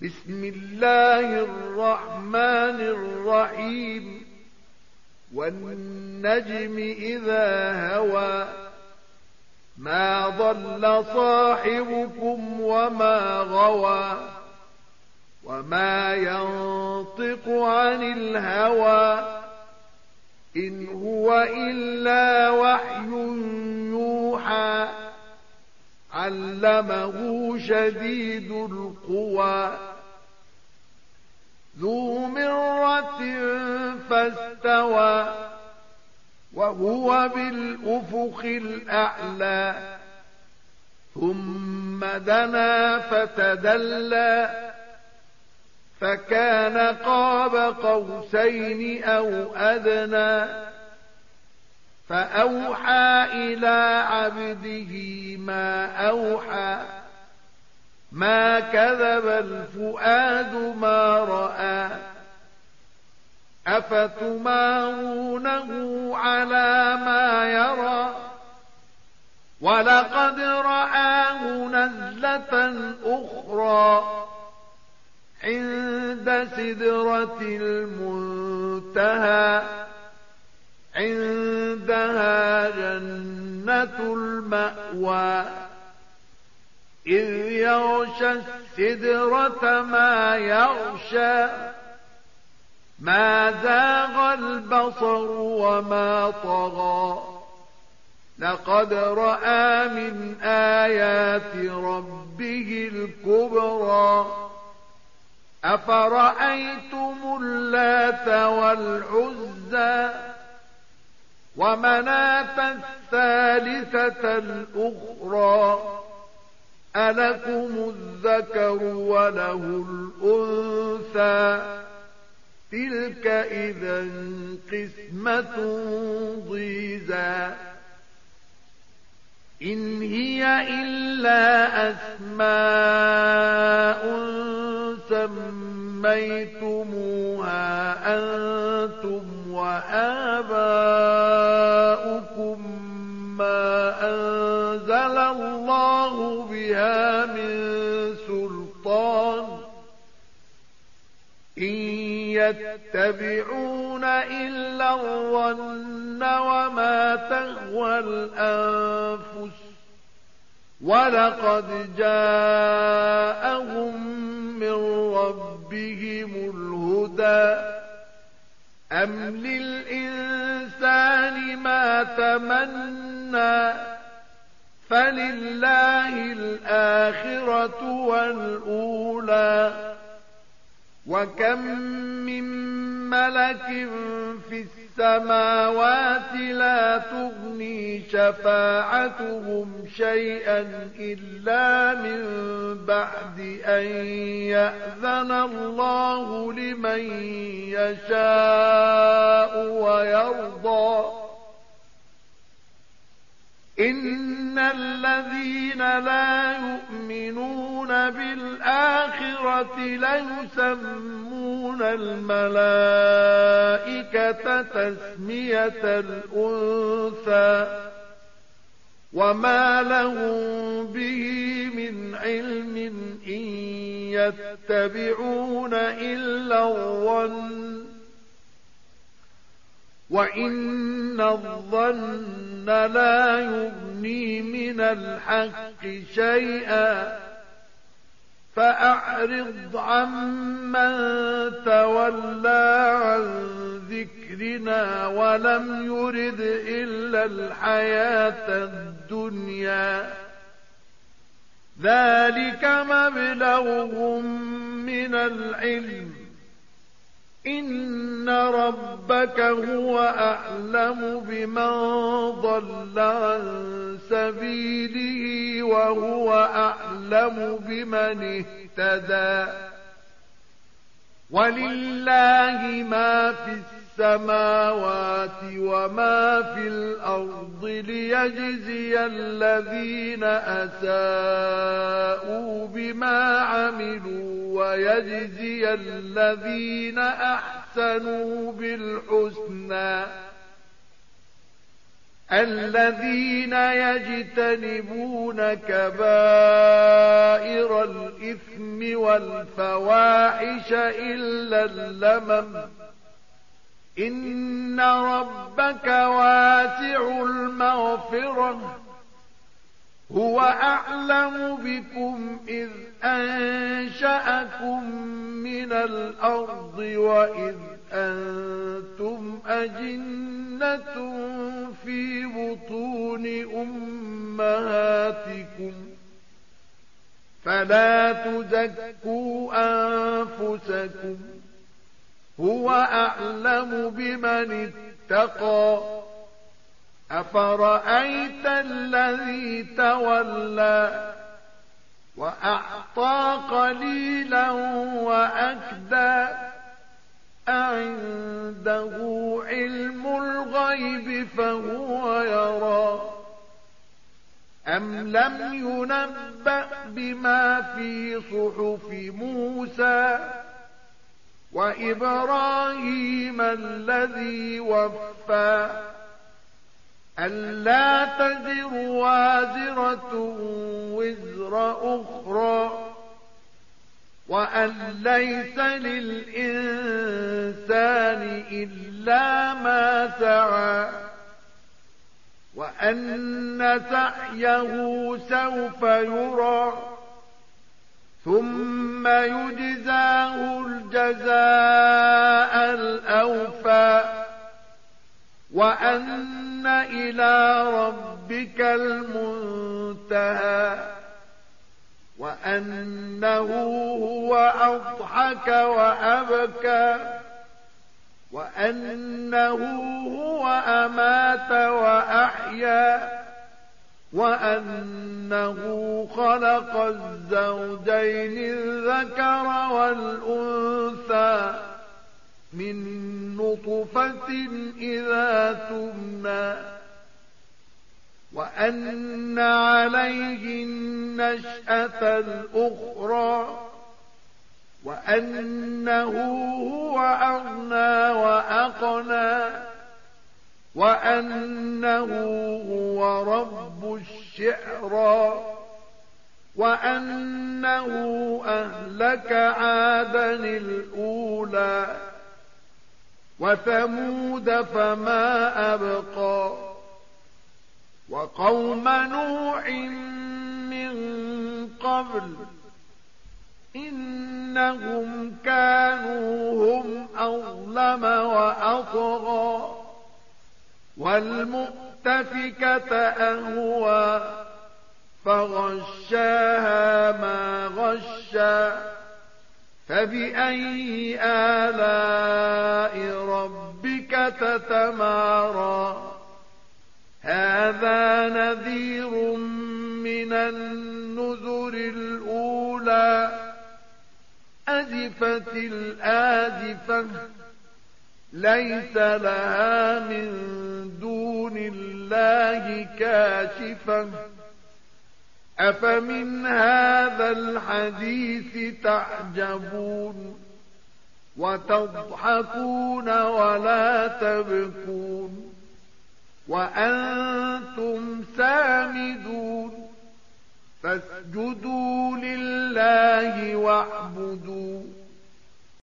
بسم الله الرحمن الرحيم والنجم إذا هوى ما ضل صاحبكم وما غوى وما ينطق عن الهوى إن هو إلا وحي يوحى علمه شديد القوى ذو مرة فاستوى وهو بالأفق الأعلى ثم دنا فتدلى فكان قاب قوسين أو أدنى فأوحى إلى عبده ما أوحى ما كذب الفؤاد ما رأى أفتمارونه على ما يرى ولقد رآه نزلة أخرى عند سدرة المنتهى عندها جنة المأوى إذ يغشى السدرة ما يغشى ما زاغ البصر وما طغى لقد رأى من آيات ربه الكبرى أفرأيتم اللات والعزى ومناة الثالثة الأخرى ألكم الذكر وله الأنثى تلك إذا قسمة ضيزى إن هي إلا أسماء سميتموها أنتم وآباؤكم ما أنزل الله بها من سلطان إن يتبعون إلا الظن وما تهوى الأنفس ولقد جاءهم من ربهم الهدى أم للإنسان ما تمنى فلله الآخرة والأولى وكم من ملك في السماوات لا تغني شفاعتهم شيئا إلا من بعد أن يأذن الله لمن يشاء ويرضى إن الذين لا يؤمنون بالآخرة ليسمون الملائكة تسمية الأنثى وما لهم به من علم إن يتبعون إلا الظن وإن الظن لا يغني من الحق شيئا فأعرض عمن تولى عن ذكرنا ولم يرد إلا الحياة الدنيا ذلك مبلغهم من العلم إن ربك هو أعلم بمن ضل عن سبيله وهو أعلم بمن اهتدى ولله ما في السماوات وما في الأرض ليجزي الذين أساءوا بما عملوا ويجزي الذين أحسنوا بالحسنى الذين يجتنبون كبائر الإثم والفواحش إلا اللمم إن ربك واسع المغفرة هو أعلم بكم إذ أنشأكم من الأرض وإذ أنتم أجنة في بطون أمهاتكم فلا تزكوا أنفسكم هو أعلم بمن اتقى أفرأيت الذي تولى وأعطى قليلا وأكدى أعنده علم الغيب فهو يرى أم لم ينبأ بما في صحف موسى وإبراهيم الذي وفى ألا تزر وازرة وزر أخرى وأن ليس للإنسان إلا ما سعى وأن سعيه سوف يرى ثم يجزاه الجزاء الأوفى وأن إلى ربك المنتهى وأنه هو أضحك وأبكى وأنه هو أمات وأحيا وأنه خلق الزوجين الذكر والأنثى من نطفة إذا تمنى وأن عليه النشأة الأخرى وأنه هو أغنى وأقنى وأنه هو رب الشعرى وأنه أهلك عادا الأولى وثمود فما أبقى وقوم نوح من قبل إنهم كانوا هم أظلم وأطغى والمؤتفكة أهوى فغشاها ما غشا فبأي آلاء ربك تتمارى هذا نذير من النذر الأولى أزفت الآزفة ليس لها من دون الله كاشفة أفمن هذا الحديث تعجبون وتضحكون ولا تبكون وأنتم سامدون فاسجدوا لله واعبدوا